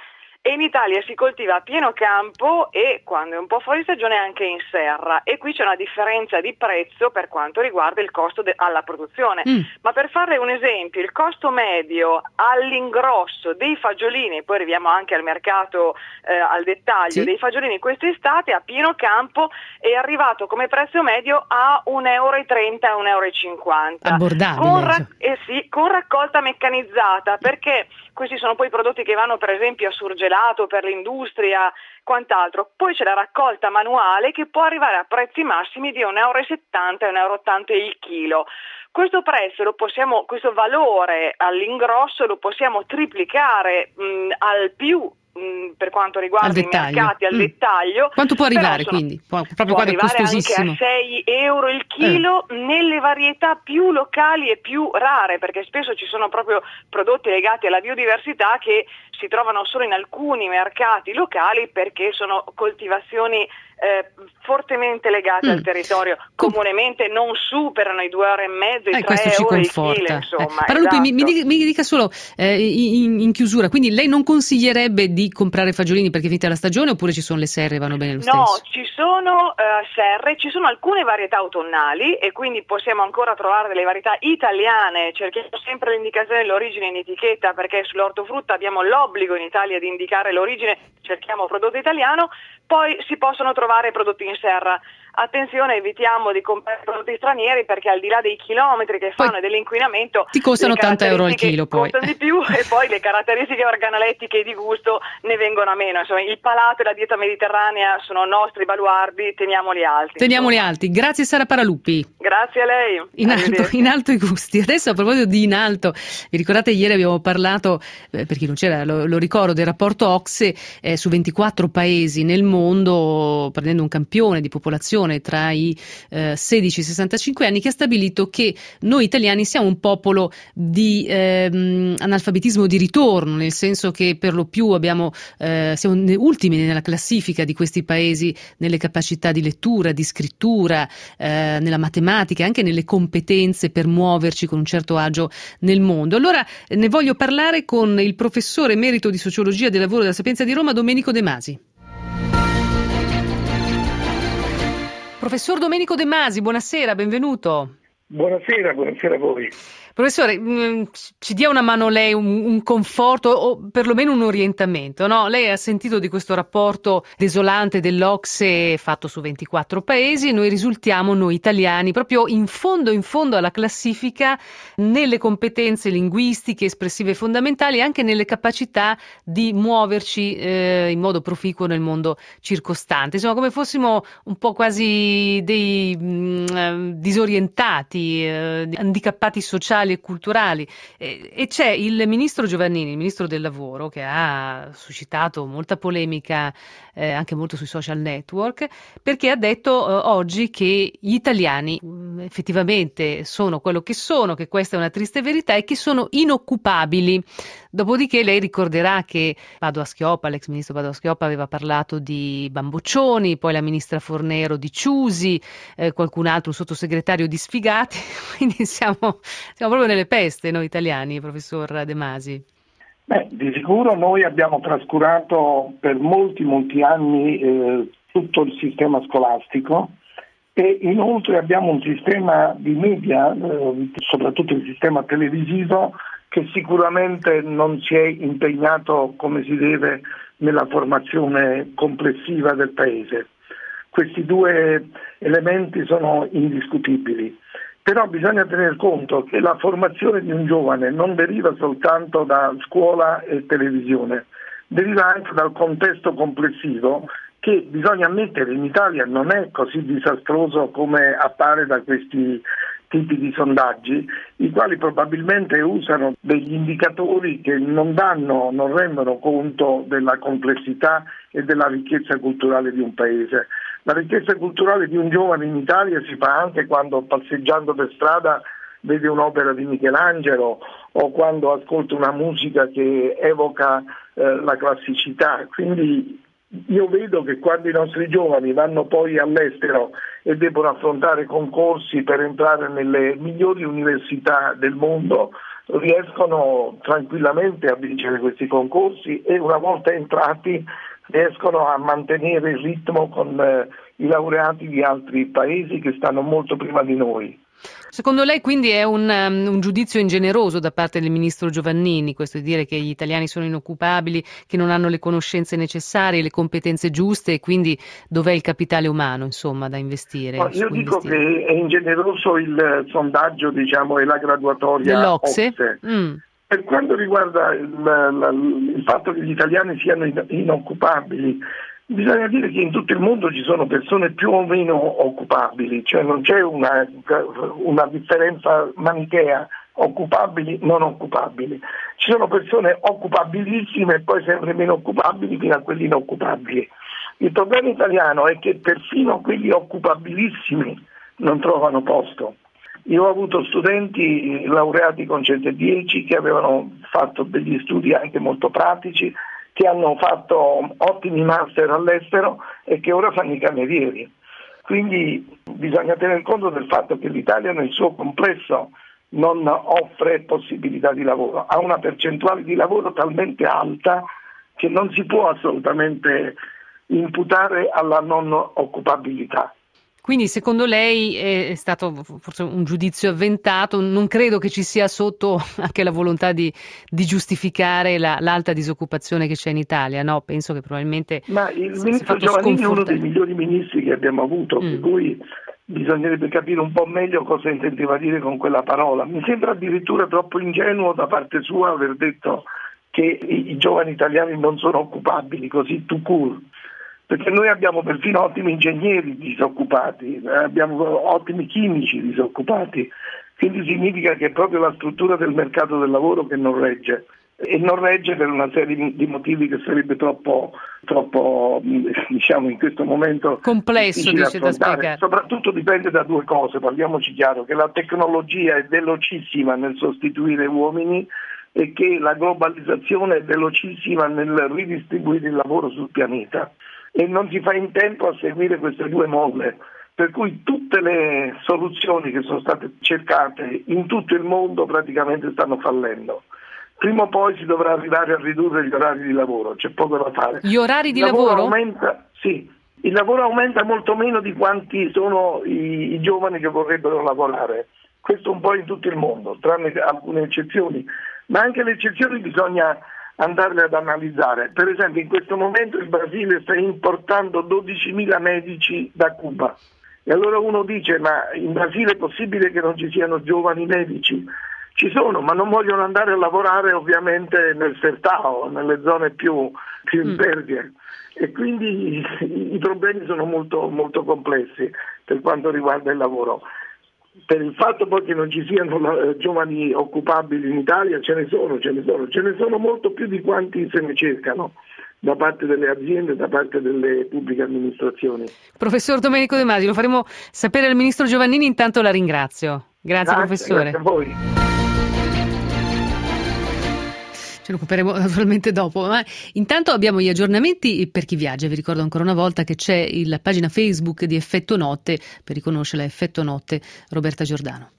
e in Italia si coltiva a pieno campo e quando è un po' fuori stagione anche in serra, e qui c'è una differenza di prezzo per quanto riguarda il costo de- alla produzione. Mm. Ma per fare un esempio, il costo medio all'ingrosso dei fagiolini, poi arriviamo anche al mercato eh, al dettaglio, sì, dei fagiolini quest'estate a pieno campo è arrivato come prezzo medio a un euro e trenta, un euro e cinquanta. Abbordabile. Con, ra- eh sì, con raccolta meccanizzata, perché questi sono poi prodotti che vanno per esempio a surgelato per l'industria, quant'altro. Poi c'è la raccolta manuale che può arrivare a prezzi massimi di un euro e settanta e un euro e ottanta il chilo. Questo prezzo lo possiamo, questo valore all'ingrosso lo possiamo triplicare mh, al più per quanto riguarda i mercati al mm. dettaglio. Quanto può arrivare sono, quindi? Può, proprio può quando è costosissimo. Anche a sei euro il chilo eh. nelle varietà più locali e più rare, perché spesso ci sono proprio prodotti legati alla biodiversità che si trovano solo in alcuni mercati locali perché sono coltivazioni Eh, fortemente legate mm. al territorio, comunemente non superano i due euro e mezzo, i eh, tre euro il chilo, Eh. insomma. Paralupi, esatto. mi, mi, dica, mi dica solo eh, in, in chiusura, quindi lei non consiglierebbe di comprare fagiolini perché è finita la stagione, oppure ci sono le serre e vanno bene lo no, stesso? No, ci sono uh, serre, ci sono alcune varietà autunnali e quindi possiamo ancora trovare delle varietà italiane. Cerchiamo sempre l'indicazione dell'origine in etichetta, perché sull'ortofrutta abbiamo l'obbligo in Italia di indicare l'origine, cerchiamo prodotto italiano. Poi si possono trovare prodotti in serra. Attenzione, evitiamo di comprare prodotti stranieri perché al di là dei chilometri che fanno poi e dell'inquinamento ti costano ottanta euro al chilo, poi costano di più e poi le caratteristiche organolettiche e di gusto ne vengono a meno. Insomma, il palato e la dieta mediterranea sono nostri baluardi, teniamoli alti. Teniamoli insomma. alti. Grazie Sara Paralupi. Grazie a lei. In alto, in alto i gusti. Adesso a proposito di in alto, vi ricordate ieri abbiamo parlato, eh, per chi non c'era lo, lo ricordo, del rapporto O C S E eh, su ventiquattro paesi nel mondo, prendendo un campione di popolazione tra i eh, sedici e i sessantacinque anni, che ha stabilito che noi italiani siamo un popolo di ehm, analfabetismo di ritorno, nel senso che per lo più abbiamo, eh, siamo ultimi nella classifica di questi paesi nelle capacità di lettura, di scrittura, eh, nella matematica, anche nelle competenze per muoverci con un certo agio nel mondo. Allora ne voglio parlare con il professore emerito di sociologia del lavoro della Sapienza di Roma, Domenico De Masi. Professor Domenico De Masi, buonasera, benvenuto. Buonasera, buonasera a voi. Professore, mh, ci dia una mano lei, un, un conforto o perlomeno un orientamento, no? Lei ha sentito di questo rapporto desolante dell'O C S E fatto su ventiquattro paesi e noi risultiamo, noi italiani, proprio in fondo in fondo alla classifica nelle competenze linguistiche, espressive fondamentali e anche nelle capacità di muoverci eh, in modo proficuo nel mondo circostante. Insomma, come fossimo un po' quasi dei mh, disorientati, eh, handicappati sociali e culturali, e, e c'è il ministro Giovannini, il ministro del lavoro, che ha suscitato molta polemica eh, anche molto sui social network, perché ha detto eh, oggi che gli italiani mh, effettivamente sono quello che sono, che questa è una triste verità e che sono inoccupabili. Dopodiché lei ricorderà che Padoa-Schioppa, l'ex ministro Padoa-Schioppa, aveva parlato di bamboccioni, poi la ministra Fornero di ciusi, eh, qualcun altro, un sottosegretario di sfigati, quindi siamo, siamo proprio nelle peste noi italiani, professor De Masi. Beh, di sicuro noi abbiamo trascurato per molti molti anni eh, tutto il sistema scolastico e inoltre abbiamo un sistema di media, eh, soprattutto il sistema televisivo, che sicuramente non si è impegnato come si deve nella formazione complessiva del paese. Questi due elementi sono indiscutibili, però bisogna tener conto che la formazione di un giovane non deriva soltanto da scuola e televisione, deriva anche dal contesto complessivo che, bisogna ammettere, in Italia non è così disastroso come appare da questi tipi di sondaggi, i quali probabilmente usano degli indicatori che non danno, non rendono conto della complessità e della ricchezza culturale di un paese. La ricchezza culturale di un giovane in Italia si fa anche quando, passeggiando per strada, vede un'opera di Michelangelo o quando ascolta una musica che evoca eh, la classicità. Quindi io vedo che quando i nostri giovani vanno poi all'estero e debbono affrontare concorsi per entrare nelle migliori università del mondo, riescono tranquillamente a vincere questi concorsi e una volta entrati riescono a mantenere il ritmo con eh, i laureati di altri paesi che stanno molto prima di noi. Secondo lei quindi è un, um, un giudizio ingeneroso da parte del ministro Giovannini, questo di dire che gli italiani sono inoccupabili, che non hanno le conoscenze necessarie, le competenze giuste e quindi dov'è il capitale umano insomma da investire? No, io dico investire. Che è ingeneroso il sondaggio diciamo e la graduatoria dell'Ocse. Ocse. Mm. Per quanto riguarda il, il, il fatto che gli italiani siano inoccupabili, bisogna dire che in tutto il mondo ci sono persone più o meno occupabili, cioè non c'è una, una differenza manichea, occupabili, non occupabili. Ci sono persone occupabilissime e poi sempre meno occupabili fino a quelli inoccupabili. Il problema italiano è che perfino quelli occupabilissimi non trovano posto. Io ho avuto studenti laureati con centodieci che avevano fatto degli studi anche molto pratici, che hanno fatto ottimi master all'estero e che ora fanno i camerieri. Quindi bisogna tener conto del fatto che l'Italia nel suo complesso non offre possibilità di lavoro, ha una percentuale di lavoro talmente alta che non si può assolutamente imputare alla non occupabilità. Quindi secondo lei è stato forse un giudizio avventato, non credo che ci sia sotto anche la volontà di, di giustificare la, l'alta disoccupazione che c'è in Italia, no? Penso che probabilmente Ma il ministro Giovannini è uno dei migliori ministri che abbiamo avuto, mm. per cui bisognerebbe capire un po' meglio cosa intendeva dire con quella parola. Mi sembra addirittura troppo ingenuo da parte sua aver detto che i, i giovani italiani non sono occupabili, così tout court. Perché noi abbiamo perfino ottimi ingegneri disoccupati, abbiamo ottimi chimici disoccupati, quindi significa che è proprio la struttura del mercato del lavoro che non regge, e non regge per una serie di motivi che sarebbe troppo, troppo diciamo in questo momento complesso, dice da spiegare. Soprattutto dipende da due cose, parliamoci chiaro, che la tecnologia è velocissima nel sostituire uomini e che la globalizzazione è velocissima nel ridistribuire il lavoro sul pianeta. E non si fa in tempo a seguire queste due molle, per cui tutte le soluzioni che sono state cercate in tutto il mondo praticamente stanno fallendo. Prima o poi si dovrà arrivare a ridurre gli orari di lavoro, c'è poco da fare. Gli orari di il lavoro? lavoro? Aumenta, sì, il lavoro aumenta molto meno di quanti sono i, i giovani che vorrebbero lavorare. Questo un po' in tutto il mondo, tranne alcune eccezioni, ma anche le eccezioni bisogna andarle ad analizzare. Per esempio in questo momento il Brasile sta importando dodicimila medici da Cuba e allora uno dice ma in Brasile è possibile che non ci siano giovani medici? Ci sono, ma non vogliono andare a lavorare ovviamente nel Sertao, nelle zone più, più impervie e quindi i, i problemi sono molto, molto complessi per quanto riguarda il lavoro. Per il fatto poi che non ci siano uh, giovani occupabili in Italia, ce ne sono, ce ne sono, ce ne sono molto più di quanti se ne cercano da parte delle aziende, da parte delle pubbliche amministrazioni. Professor Domenico De Masi, lo faremo sapere al Ministro Giovannini, intanto la ringrazio. Grazie, grazie professore. Grazie a voi. Ce ne occuperemo naturalmente dopo, ma intanto abbiamo gli aggiornamenti per chi viaggia. Vi ricordo ancora una volta che c'è la pagina Facebook di Effetto Notte, per riconoscerla Effetto Notte, Roberta Giordano.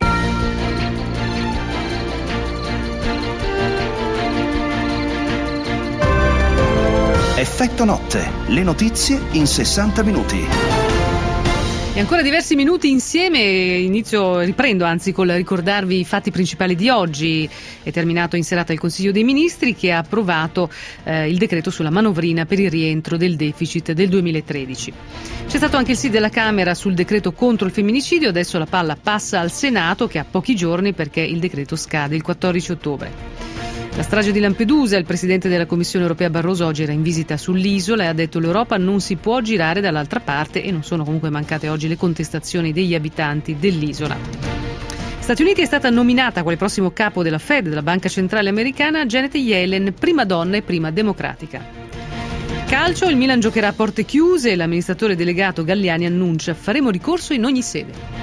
Effetto Notte, le notizie in sessanta minuti. E ancora diversi minuti insieme, inizio, riprendo anzi col ricordarvi i fatti principali di oggi. È terminato in serata il Consiglio dei Ministri che ha approvato eh, il decreto sulla manovrina per il rientro del deficit del duemilatredici. C'è stato anche il sì della Camera sul decreto contro il femminicidio, adesso la palla passa al Senato che ha pochi giorni perché il decreto scade il quattordici ottobre. La strage di Lampedusa, il presidente della Commissione europea Barroso oggi era in visita sull'isola e ha detto l'Europa non si può girare dall'altra parte e non sono comunque mancate oggi le contestazioni degli abitanti dell'isola. Stati Uniti è stata nominata quale prossimo capo della Fed, della Banca Centrale Americana, Janet Yellen, prima donna e prima democratica. Calcio, il Milan giocherà a porte chiuse e l'amministratore delegato Galliani annuncia faremo ricorso in ogni sede.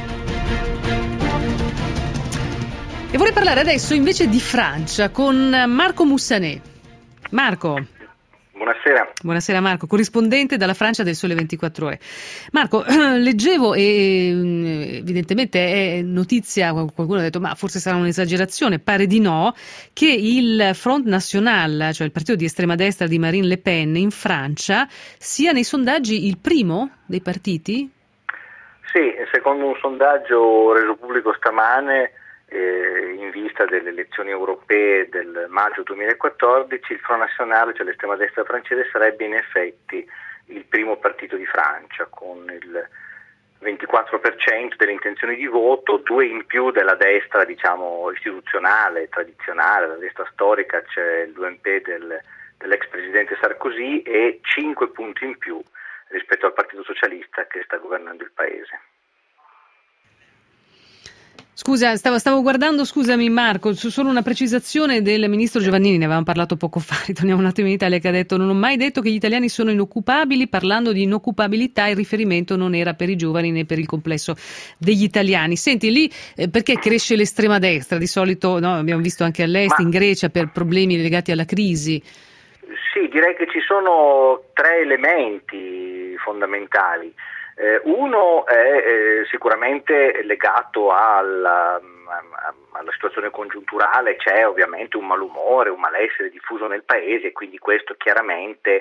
E vorrei parlare adesso invece di Francia con Marco Mussanet. Marco. Buonasera. Buonasera Marco, corrispondente dalla Francia del Sole ventiquattro Ore. Marco, leggevo e evidentemente è notizia, qualcuno ha detto ma forse sarà un'esagerazione, pare di no, che il Front National, cioè il partito di estrema destra di Marine Le Pen in Francia, sia nei sondaggi il primo dei partiti? Sì, secondo un sondaggio reso pubblico stamane, Eh, in vista delle elezioni europee del maggio duemilaquattordici, il Front National, cioè l'estrema destra francese, sarebbe in effetti il primo partito di Francia, con il ventiquattro per cento delle intenzioni di voto, due in più della destra, diciamo, istituzionale, tradizionale, la destra storica, c'è l'U M P del, dell'ex presidente Sarkozy, e cinque punti in più rispetto al Partito Socialista che sta governando il paese. Scusa, stavo, stavo guardando, scusami Marco, solo una precisazione del ministro Giovannini, ne avevamo parlato poco fa, ritorniamo un attimo in Italia, che ha detto: non ho mai detto che gli italiani sono inoccupabili, parlando di inoccupabilità il riferimento non era per i giovani né per il complesso degli italiani. Senti, lì eh, perché cresce l'estrema destra? Di solito, no, abbiamo visto anche all'est, Ma... in Grecia, per problemi legati alla crisi. Sì, direi che ci sono tre elementi fondamentali. Eh, uno è eh, sicuramente legato alla, alla situazione congiunturale, c'è ovviamente un malumore, un malessere diffuso nel paese, e quindi questo chiaramente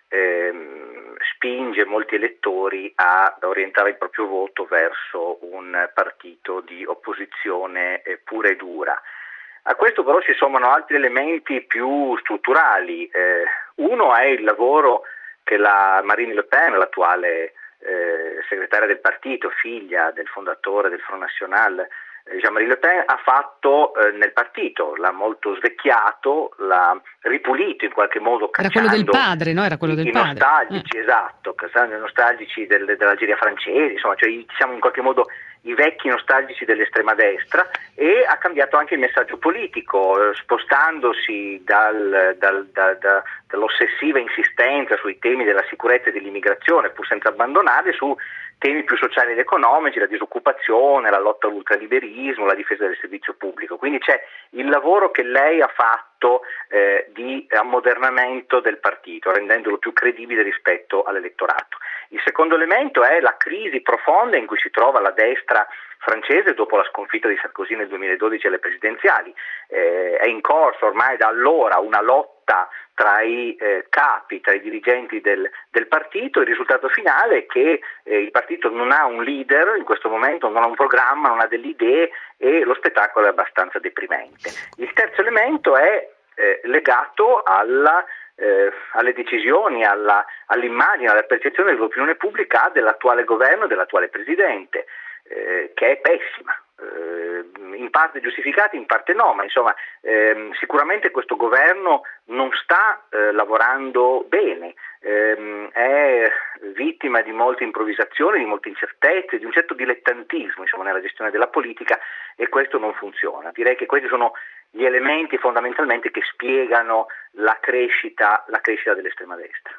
ehm, spinge molti elettori a orientare il proprio voto verso un partito di opposizione eh, pura e dura. A questo però si sommano altri elementi più strutturali. Eh, uno è il lavoro che la Marine Le Pen, l'attuale Eh, segretaria del partito, figlia del fondatore del Front National, eh, Jean-Marie Le Pen, ha fatto eh, nel partito, l'ha molto svecchiato, l'ha ripulito in qualche modo, era quello del padre, no? Era quello del i padre. nostalgici, eh. esatto, i nostalgici del, dell'Algeria francese, insomma, cioè diciamo in qualche modo i vecchi nostalgici dell'estrema destra, e ha cambiato anche il messaggio politico, eh, spostandosi dal, dal, da, da, dall'ossessiva insistenza sui temi della sicurezza e dell'immigrazione, pur senza abbandonarli, su temi più sociali ed economici, la disoccupazione, la lotta all'ultraliberismo, la difesa del servizio pubblico. Quindi c'è il lavoro che lei ha fatto eh, di ammodernamento del partito, rendendolo più credibile rispetto all'elettorato. Il secondo elemento è la crisi profonda in cui si trova la destra francese dopo la sconfitta di Sarkozy nel duemiladodici alle presidenziali. Eh, è in corso ormai da allora una lotta tra i eh, capi, tra i dirigenti del, del partito. Il risultato finale è che eh, il partito non ha un leader in questo momento, non ha un programma, non ha delle idee, e lo spettacolo è abbastanza deprimente. Il terzo elemento è eh, legato alla Eh, alle decisioni, alla, all'immagine, alla percezione dell'opinione pubblica dell'attuale governo e dell'attuale presidente, eh, che è pessima, eh, in parte giustificata, in parte no, ma insomma ehm, sicuramente questo governo non sta eh, lavorando bene, ehm, è vittima di molte improvvisazioni, di molte incertezze, di un certo dilettantismo, insomma, nella gestione della politica, e questo non funziona. Direi che questi sono gli elementi fondamentalmente che spiegano la crescita, la crescita dell'estrema destra.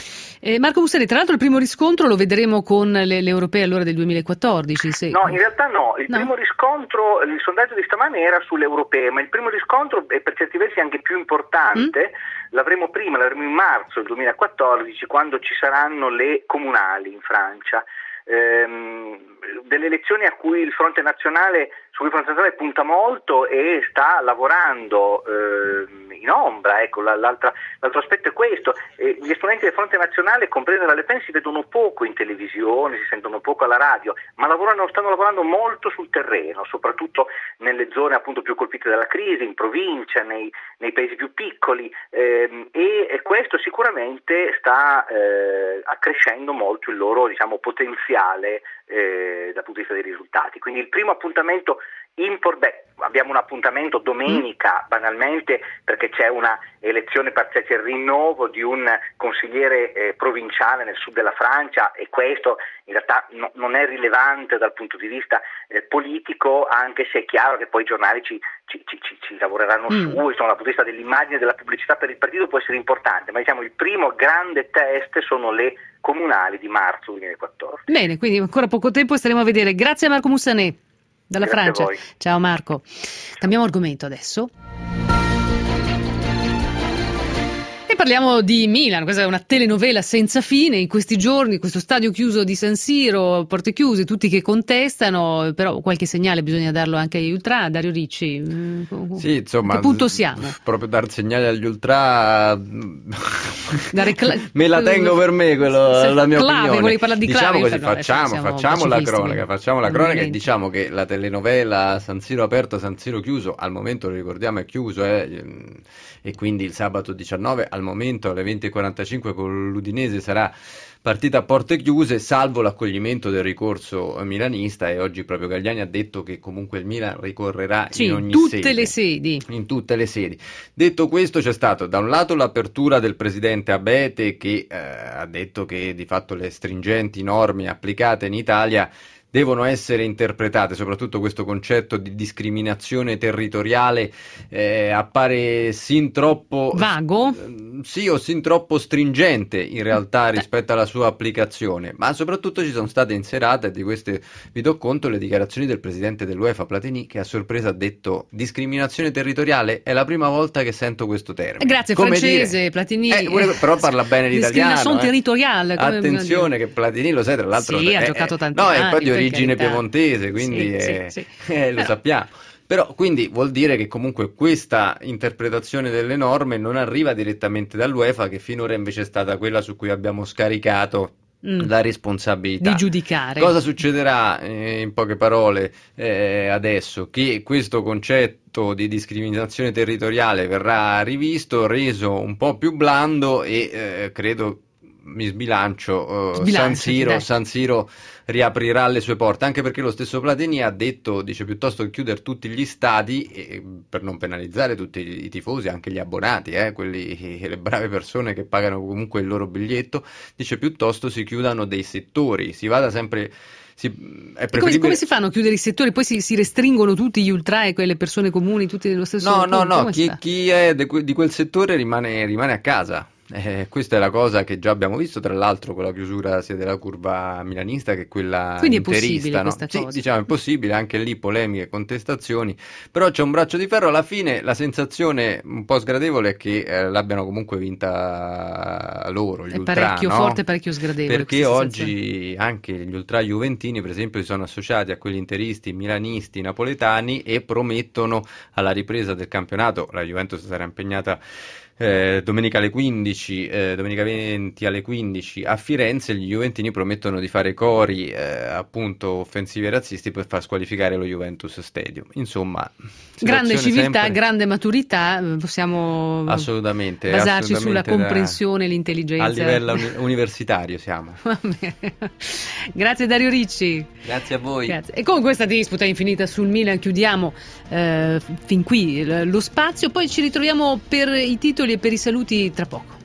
Eh, Marco Mussari, tra l'altro il primo riscontro lo vedremo con le, le europee allora del duemilaquattordici? Se... No, in realtà no, il no? primo riscontro, il sondaggio di stamane era sulle europee, ma il primo riscontro è per certi versi anche più importante, mm? l'avremo prima, l'avremo in marzo del duemilaquattordici, quando ci saranno le comunali in Francia. Ehm, delle elezioni a cui il Fronte Nazionale, su cui il Fronte Nazionale punta molto e sta lavorando ehm, in ombra. Ecco, l'altra, l'altro aspetto è questo: eh, gli esponenti del Fronte Nazionale, compresa la Le Pen, si vedono poco in televisione, si sentono poco alla radio, ma lavorano, stanno lavorando molto sul terreno, soprattutto nelle zone appunto più colpite dalla crisi, in provincia, nei, nei paesi più piccoli, ehm, e, e questo sicuramente sta eh, accrescendo molto il loro, diciamo, potenziale eh, dal punto di vista dei risultati. Quindi il primo appuntamento import, beh, abbiamo un appuntamento domenica, banalmente perché c'è una elezione parziale, c'è il rinnovo di un consigliere eh, provinciale nel sud della Francia, e questo in realtà no, non è rilevante dal punto di vista eh, politico, anche se è chiaro che poi i giornali ci, ci, ci, ci lavoreranno mm. su, insomma, dal punto di vista dell'immagine e della pubblicità per il partito può essere importante, ma diciamo il primo grande test sono le comunali di marzo duemilaquattordici. Bene, quindi ancora poco tempo e staremo a vedere. Grazie a Marco Mussanè dalla Grazie Francia. Ciao Marco. Cambiamo argomento adesso. parliamo di Milan, questa è una telenovela senza fine, in questi giorni questo stadio chiuso di San Siro, porte chiuse, tutti che contestano, però qualche segnale bisogna darlo anche agli ultra. Dario Ricci, sì, insomma, a che punto siamo? Proprio dar segnale agli ultra cla- me la tengo per me, quello, sì, la mia clave, opinione. Di diciamo clave, così, facciamo, facciamo la cronaca, facciamo la cronaca e diciamo che la telenovela San Siro aperto, San Siro chiuso, al momento lo ricordiamo è chiuso, eh, e quindi il sabato diciannove al momento alle venti e quarantacinque con l'Udinese sarà partita a porte chiuse, salvo l'accoglimento del ricorso milanista, e oggi proprio Galliani ha detto che comunque il Milan ricorrerà sì, in ogni tutte sede, le sedi. in tutte le sedi. Detto questo, c'è stato da un lato l'apertura del presidente Abete che eh, ha detto che di fatto le stringenti norme applicate in Italia devono essere interpretate, soprattutto questo concetto di discriminazione territoriale eh, appare sin troppo vago, eh, sì, o sin troppo stringente in realtà rispetto alla sua applicazione, ma soprattutto ci sono state inserate, e di queste vi do conto, le dichiarazioni del presidente dell'UEFA Platini, che a sorpresa ha detto: discriminazione territoriale, è la prima volta che sento questo termine. Grazie. Come francese, dire? Platini eh, pure, però parla bene l'italiano, discriminazione eh. territoriale, come attenzione che Platini lo sai, tra l'altro sì, è, ha giocato è, tanti no, anni, è poi di origine carità. piemontese, quindi sì, è, sì, sì. Eh, lo Però... sappiamo. Però quindi vuol dire che comunque questa interpretazione delle norme non arriva direttamente dall'UEFA, che finora invece è stata quella su cui abbiamo scaricato mm. la responsabilità di giudicare. Cosa succederà eh, in poche parole eh, adesso? Che questo concetto di discriminazione territoriale verrà rivisto, reso un po' più blando e eh, credo mi sbilancio, uh, San Siro, San Siro riaprirà le sue porte, anche perché lo stesso Platini ha detto, dice, piuttosto che chiudere tutti gli stadi, e, per non penalizzare tutti i tifosi, anche gli abbonati, eh, quelli, le brave persone che pagano comunque il loro biglietto, dice piuttosto si chiudano dei settori, si vada sempre... Si, è preferibile... come, come si fanno a chiudere i settori? Poi si, si restringono tutti gli ultra e quelle persone comuni, tutti nello stesso no, punto? No, no, chi, chi è de, di quel settore rimane, rimane a casa. Eh, questa è la cosa che già abbiamo visto, tra l'altro, con la chiusura sia della curva milanista che quella Quindi interista. Quindi è possibile no? questa Sì, cosa. diciamo è possibile, anche lì polemiche e contestazioni, però c'è un braccio di ferro. Alla fine la sensazione un po' sgradevole è che eh, l'abbiano comunque vinta loro, gli è ultra, parecchio no? forte, parecchio sgradevole. Perché oggi anche gli ultra juventini, per esempio, si sono associati a quelli interisti, milanisti, napoletani e promettono alla ripresa del campionato. La Juventus sarà impegnata Eh, domenica alle quindici, eh, domenica venti alle quindici a Firenze. Gli juventini promettono di fare cori eh, appunto offensivi e razzisti per far squalificare lo Juventus Stadium. Insomma, grande civiltà, sempre... grande maturità, possiamo assolutamente basarci assolutamente sulla comprensione e l'intelligenza. A livello uni- universitario siamo. Grazie Dario Ricci. Grazie a voi. Grazie. E con questa disputa infinita sul Milan chiudiamo eh, fin qui lo spazio, poi ci ritroviamo per i titoli e per i saluti tra poco.